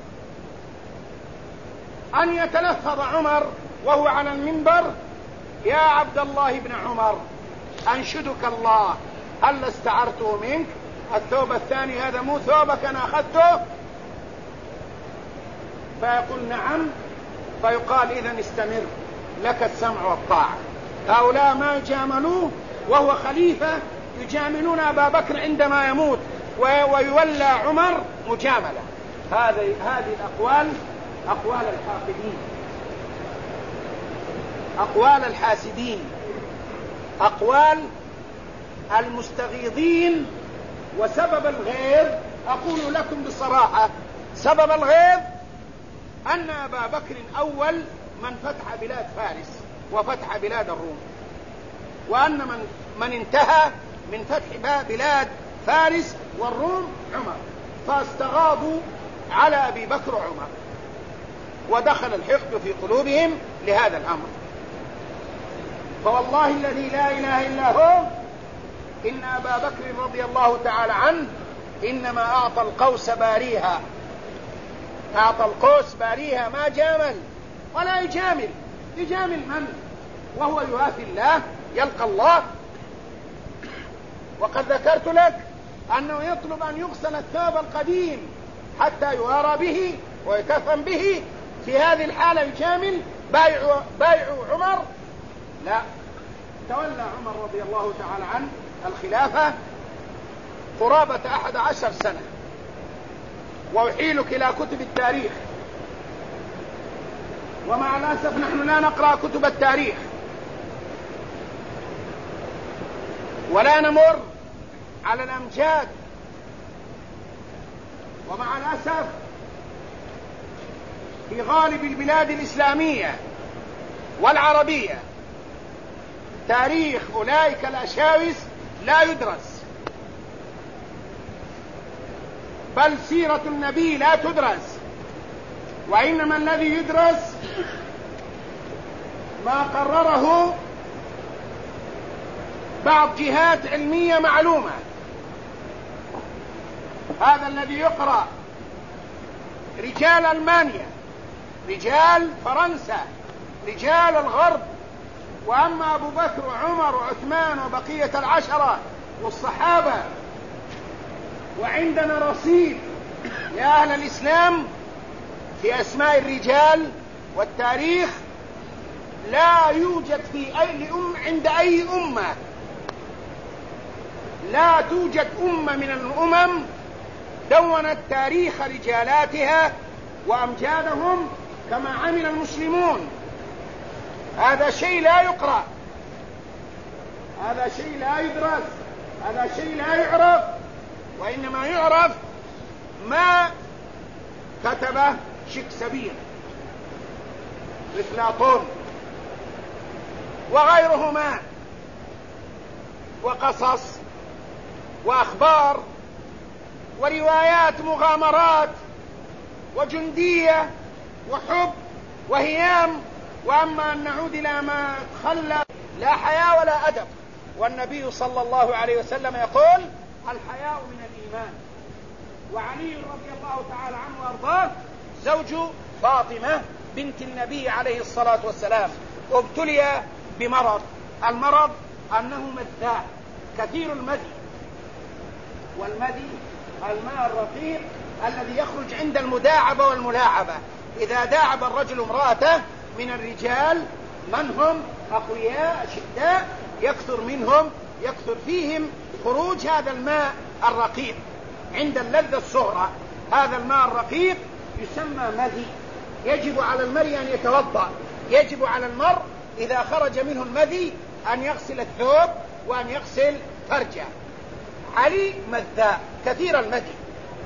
أن يتلفظ عمر وهو على المنبر: يا عبد الله بن عمر أنشدك الله، هل استعرته منك؟ الثوب الثاني هذا مو ثوبك، أنا أخذته. فيقول نعم، فيقال إذن استمر، لك السمع والطاعة. هؤلاء ما يجاملوه وهو خليفة، يجاملون أبا بكر عندما يموت، ويولى عمر مجاملة. هذه الأقوال أقوال الحاقدين، أقوال الحاسدين، أقوال المستغيظين. وسبب الغيظ أقول لكم بصراحة، سبب الغيظ أن أبا بكر أول من فتح بلاد فارس وفتح بلاد الروم، وأن من انتهى من فتح بلاد فارس والروم عمر، فاستغاضوا على أبي بكر وعمر، ودخل الحقد في قلوبهم لهذا الأمر. فوالله الذي لا إله إلا هو إن أبا بكر رضي الله تعالى عنه إنما أعطى القوس باريها، أعطى القوس باريها، ما جامل ولا يجامل. يجامل من؟ وهو يوافي الله، يلقى الله. وقد ذكرت لك أنه يطلب أن يغسل الثوب القديم حتى يوارى به ويكفن به. في هذه الحالة يجامل؟ بايعوا عمر؟ لا. تولى عمر رضي الله تعالى عنه الخلافة قرابة 11 سنة. وأحيلك إلى كتب التاريخ، ومع الأسف نحن لا نقرأ كتب التاريخ ولا نمر على الأمجاد. ومع الأسف في غالب البلاد الإسلامية والعربية تاريخ أولئك الأشاوس لا يدرس، بل سيرة النبي لا تدرس، وإنما الذي يدرس ما قرره بعض جهات علمية معلومة. هذا الذي يقرأ رجال ألمانيا، رجال فرنسا، رجال الغرب. وأما أبو بكر وعمر وعثمان وبقية العشرة والصحابة، وعندنا رصيد يا أهل الإسلام في أسماء الرجال والتاريخ لا يوجد عند أي أمة. لا توجد أمة من الأمم دونت تاريخ رجالاتها وأمجادهم كما عمل المسلمون. هذا شيء لا يقرأ، هذا شيء لا يدرس، هذا شيء لا يعرف، وإنما يعرف ما كتبه شكسبير أفلاطون وغيرهما. وقصص وأخبار وروايات مغامرات وجندية وحب وهيام. وأما أن نعود إلى ما تخلى لا حياء ولا أدب. والنبي صلى الله عليه وسلم يقول الحياء من الإيمان. وعلي رضي الله تعالى عنه وأرضاه زوج فاطمة بنت النبي عليه الصلاة والسلام ابتلي بمرض. المرض أنه مذاء كثير المذي، والمذي الماء الرقيق الذي يخرج عند المداعبة والملاعبة. إذا داعب الرجل امرأته من الرجال من هم أقوياء أشداء يكثر فيهم خروج هذا الماء الرقيق عند اللذة الصغرى. هذا الماء الرقيق يسمى مذي. يجب على المرء أن يتوضأ، يجب على المرء إذا خرج منه المذي أن يغسل الثوب وأن يغسل فرجه. علي مذاء كثير المذي.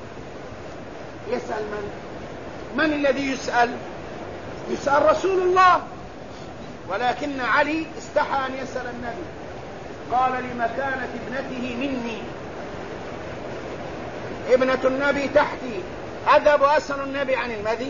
يسأل من الذي يسأل؟ يسأل رسول الله، ولكن علي استحى أن يسأل النبي. قال لمكانة ابنته مني، ابنة النبي تحتي، أذهب وأسأل النبي عن المذي؟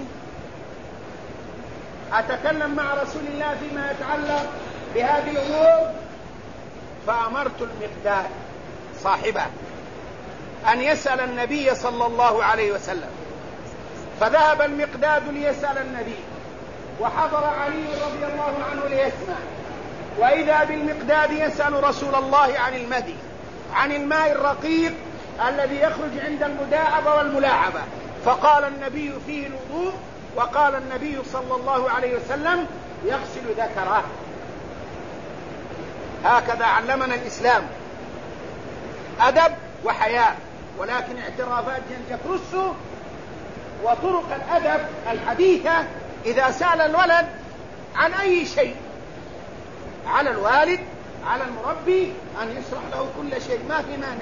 أتكلم مع رسول الله فيما يتعلق بهذه الأمور؟ فأمرت المقداد صاحبه أن يسأل النبي صلى الله عليه وسلم. فذهب المقداد ليسأل النبي، وحضر علي رضي الله عنه ليسمع. وإذا بالمقداد يسأل رسول الله عن المذي، عن الماء الرقيق الذي يخرج عند المداعبة والملاعبة. فقال النبي فيه الوضوء، وقال النبي صلى الله عليه وسلم يغسل ذكره. هكذا علمنا الإسلام، أدب وحياء. ولكن اعترافات جنجك رسو وطرق الأدب الحديثة إذا سأل الولد عن أي شيء، على الوالد على المربي أن يشرح له كل شيء، ما في مانع،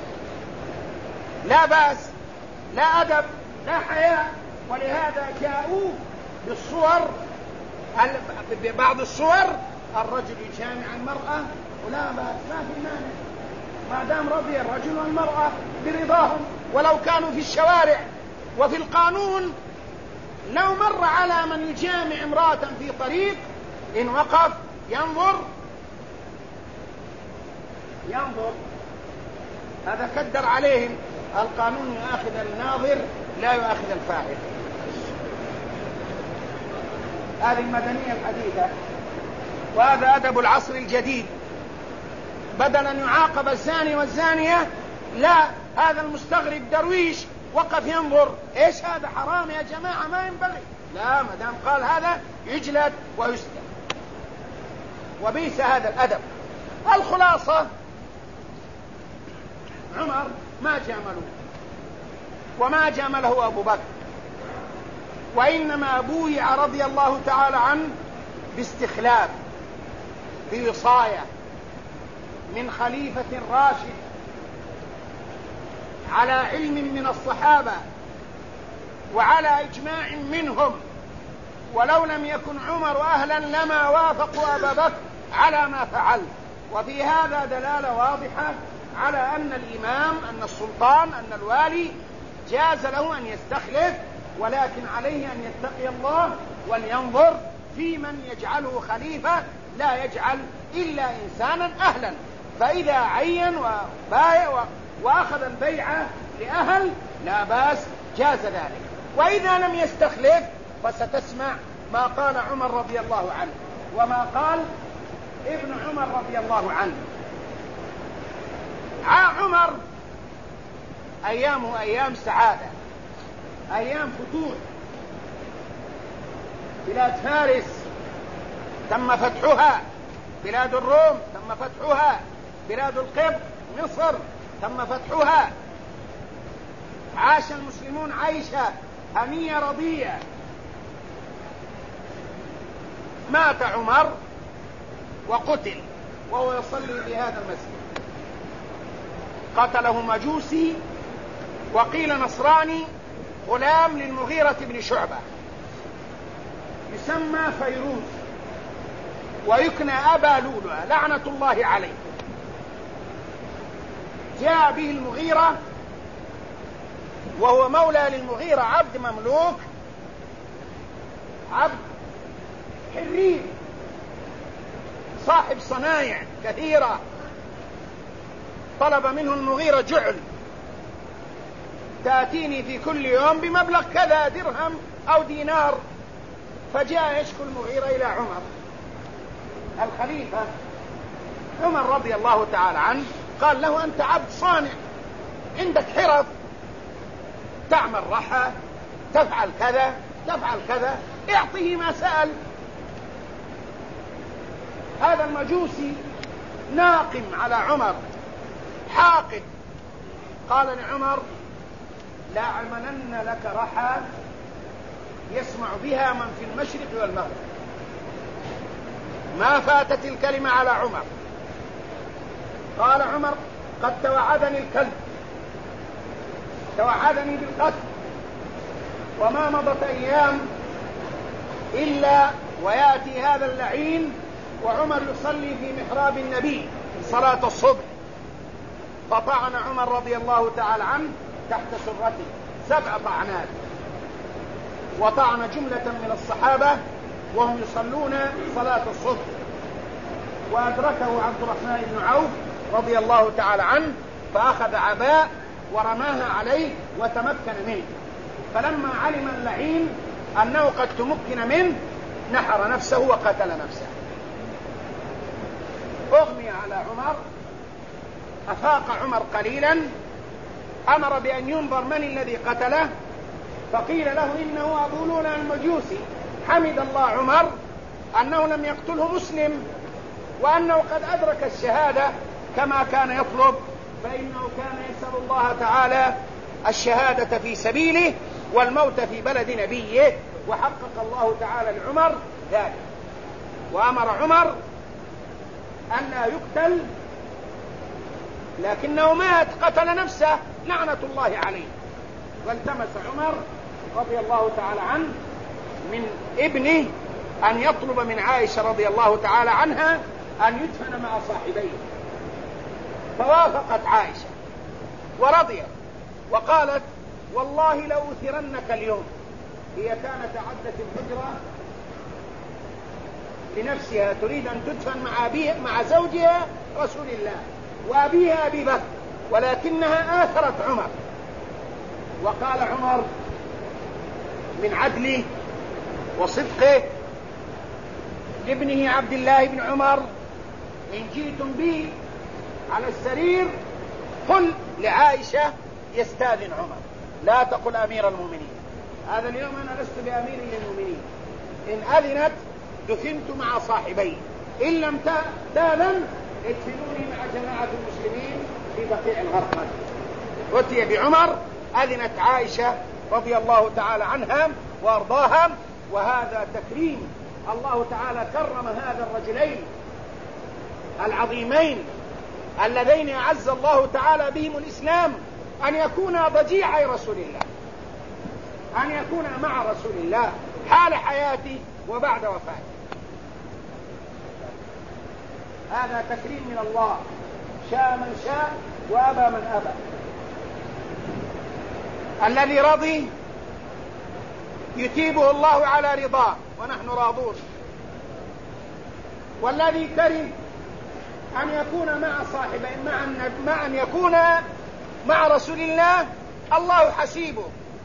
لا بأس، لا أدب لا حياء. ولهذا جاءوا بالصور، بعض الصور الرجل يجامع المرأة ولا بأس، ما في مانع، ما دام رضي الرجل والمرأة برضاهم. ولو كانوا في الشوارع وفي القانون لو مر على من يجامع امرأة في طريق إن وقف ينظر هذا كدر عليهم. القانون يؤاخذ الناظر لا يؤاخذ الفاعل. هذه المدنية الحديثة، وهذا أدب العصر الجديد. بدلا أن يعاقب الزاني والزانية، لا، هذا المستغرب درويش وقف ينظر. ايش هذا؟ حرام يا جماعة، ما ينبغي. لا، ما دام قال هذا يجلد ويسجن. وبئس هذا الأدب. الخلاصة عمر ما جامله، وما جامله أبو بكر، وإنما بويع رضي الله تعالى عنه باستخلاف، بوصاية من خليفة راشد على علم من الصحابة وعلى إجماع منهم. ولو لم يكن عمر أهلا لما وافقوا أبا بكر على ما فعل. وفي هذا دلالة واضحة على أن الإمام، أن السلطان، أن الوالي جاز له أن يستخلف، ولكن عليه أن يتقي الله ولينظر في من يجعله خليفة، لا يجعل إلا إنسانا أهلا. فإذا عين وبايع وأخذ البيعة لأهل لا بأس، جاز ذلك. وإذا لم يستخلف فستسمع ما قال عمر رضي الله عنه وما قال ابن عمر رضي الله عنه. عمر أيامه أيام سعادة، أيام فتوح. بلاد فارس تم فتحها، بلاد الروم تم فتحها، بلاد القبط مصر تم فتحها. عاش المسلمون عيشة هنية رضية. مات عمر وقتل وهو يصلي في هذا المسجد. قتله مجوسي وقيل نصراني، غلام للمغيرة بن شعبة، يسمى فيروز ويكنى أبا لؤلؤة لعنة الله عليه. جاء به المغيرة وهو مولى للمغيرة، عبد مملوك، عبد حرير صاحب صنايع كثيرة. طلب منه المغيرة جعل، تأتيني في كل يوم بمبلغ كذا درهم أو دينار. فجاء يشكو المغيرة إلى عمر الخليفة عمر رضي الله تعالى عنه، قال له: أنت عبد صانع، عندك حرف، تعمل رحى، تفعل كذا تفعل كذا، اعطيه ما سأل. هذا المجوسي ناقم على عمر، حاقد. قال لعمر: لا أعملن لك رحى يسمع بها من في المشرق والمغرب. ما فاتت الكلمة على عمر. قال عمر: قد توعدني الكلب، توعدني بالقتل، وما مضت أيام إلا ويأتي هذا اللعين وعمر يصلي في محراب النبي صلاة الصبح. فطعن عمر رضي الله تعالى عنه تحت سرته 7 طعنات، وطعن جملة من الصحابة وهم يصلون صلاة الصبح. وأدركه عبد الرحمن بن عوف رضي الله تعالى عنه، فأخذ عباء ورماها عليه وتمكن منه. فلما علم اللعين أنه قد تمكن منه نحر نفسه وقتل نفسه. أغمي على عمر، أفاق عمر قليلا، أمر بأن ينظر من الذي قتله، فقيل له: إنه أبو لولى المجوسي. حمد الله عمر أنه لم يقتله مسلم، وأنه قد أدرك الشهادة كما كان يطلب، فإنه كان يسأل الله تعالى الشهادة في سبيله والموت في بلد نبيه، وحقق الله تعالى لعمر ذلك. وأمر عمر أن لا يقتل، لكنه مات، قتل نفسه لعنة الله عليه. والتمس عمر رضي الله تعالى عنه من ابنه أن يطلب من عائشة رضي الله تعالى عنها أن يدفن مع صاحبيه، فوافقت عائشة ورضيت وقالت: والله لأؤثرنك اليوم. هي كانت عدت الحجرة لنفسها، تريد أن تدفن مع زوجها رسول الله وأبيها أبي بكر، ولكنها آثرت عمر. وقال عمر من عدله وصدقه لابنه عبد الله بن عمر: إن جئتم بي على السرير قل لعائشة يستاذن عمر، لا تقل أمير المؤمنين. هذا اليوم أنا لست بأمير للمؤمنين، إن أذنت دفنت مع صاحبي، إن لم تأذن ادفنوني مع جماعة المسلمين في بقيع الغرقد. أتي بعمر، أذنت عائشة رضي الله تعالى عنها وأرضاها. وهذا تكريم، الله تعالى كرم هذا الرجلين العظيمين اللذين أعز الله تعالى بهم الإسلام، أن يكونا ضجيعي رسول الله، أن يكونا مع رسول الله حال حياته وبعد وفاته. هذا تكريم من الله، شاء من شاء وأبى من أبى. الذي رضي يثيبه الله على رضاه ونحن راضون، والذي كره أن يكون مع صاحبه، مع أن يكون مع رسول الله، الله حسيبه.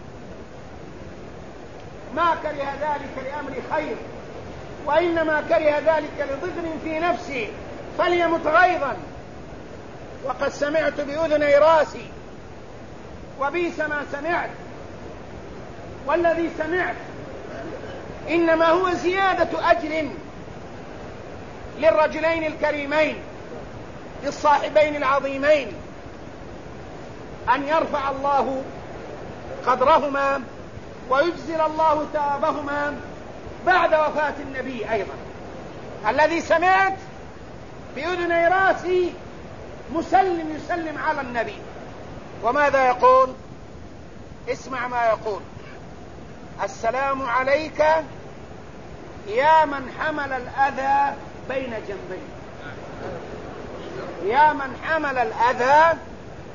ما كره ذلك لأمر خير، وإنما كره ذلك لضغن في نفسه فليمت غيظا. وقد سمعت بأذني راسي وبئس ما سمعت، والذي سمعت إنما هو زيادة أجر للرجلين الكريمين للصاحبين العظيمين، أن يرفع الله قدرهما ويجزل الله ثوابهما بعد وفاة النبي. أيضا الذي سمعت بأذني راسي مسلم يسلم على النبي، وماذا يقول؟ اسمع ما يقول: السلام عليك يا من حمل الأذى بين جنبيه، يا من حمل الأذى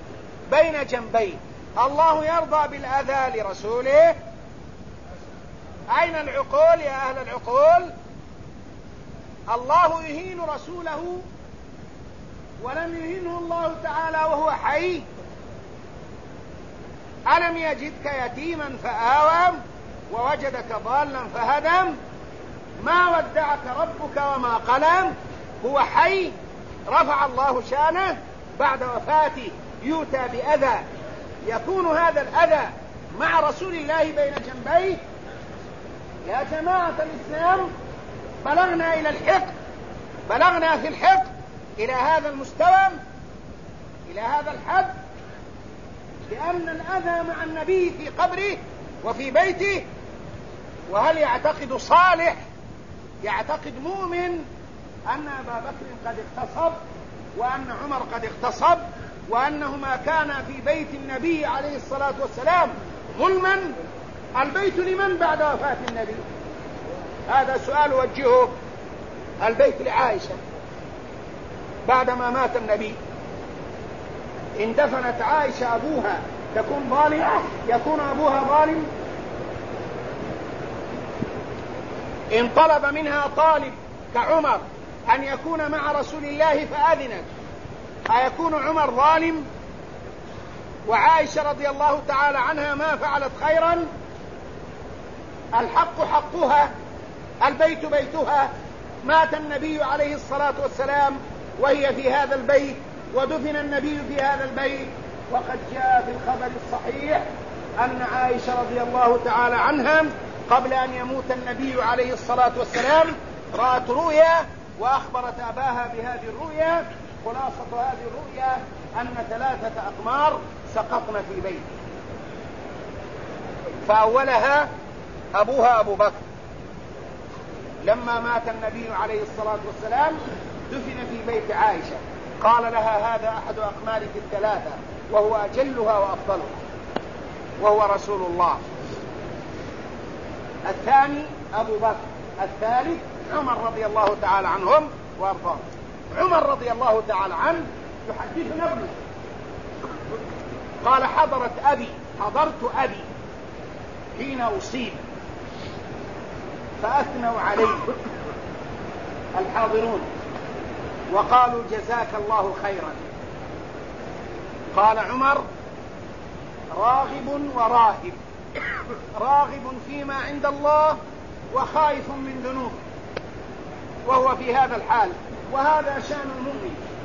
بين جنبيه. الله يرضى بالأذى لرسوله؟ أين العقول يا أهل العقول؟ الله يهين رسوله ولم يهينه الله تعالى وهو حي. ألم يجدك يتيما فآوى ووجدك ضالا فهدى، ما ودعك ربك وما قلم. هو حي رفع الله شانه بعد وفاته، يؤتى بأذى. يكون هذا الأذى مع رسول الله بين جنبيه؟ يا جماعة الإسلام، بلغنا إلى الحق، بلغنا في الحق إلى هذا المستوى، إلى هذا الحد، لأن الأذى مع النبي في قبره وفي بيته. وهل يعتقد صالح، يعتقد مؤمن أن أبا بكر قد اغتصب وأن عمر قد اغتصب وأنهما كانا في بيت النبي عليه الصلاة والسلام ظلما؟ البيت لمن بعد وفاة النبي؟ هذا سؤال وجهه. البيت لعائشة بعدما مات النبي. اندفنت عائشة أبوها تكون ظالمة؟ يكون أبوها ظالم؟ إن طلب منها طالب كعمر أن يكون مع رسول الله فأذنت، أيكون عمر ظالم؟ وعائشة رضي الله تعالى عنها ما فعلت خيرا؟ الحق حقها، البيت بيتها. مات النبي عليه الصلاة والسلام وهي في هذا البيت، ودفن النبي في هذا البيت. وقد جاء في الخبر الصحيح أن عائشة رضي الله تعالى عنها قبل أن يموت النبي عليه الصلاة والسلام رأت رؤيا وأخبرت أباها بهذه الرؤيا. خلاصة هذه الرؤيا أن 3 أقمار سقطن في بيته، فأولها أبوها أبو بكر. لما مات النبي عليه الصلاة والسلام دفن في بيت عائشة، قال لها هذا أحد أقمارك 3 وهو أجلها وأفضلها وهو رسول الله. الثاني أبو بكر، الثالث عمر رضي الله تعالى عنهم وأرضاهم. عمر رضي الله تعالى عنه يحدثنا ابنه قال حضرت أبي حين أصيب فأثنوا عليه الحاضرون وقالوا جزاك الله خيرا. قال عمر راغب وراهب، راغب فيما عند الله وخائف من ذنوبه، وهو في هذا الحال. وهذا شأن المؤمن،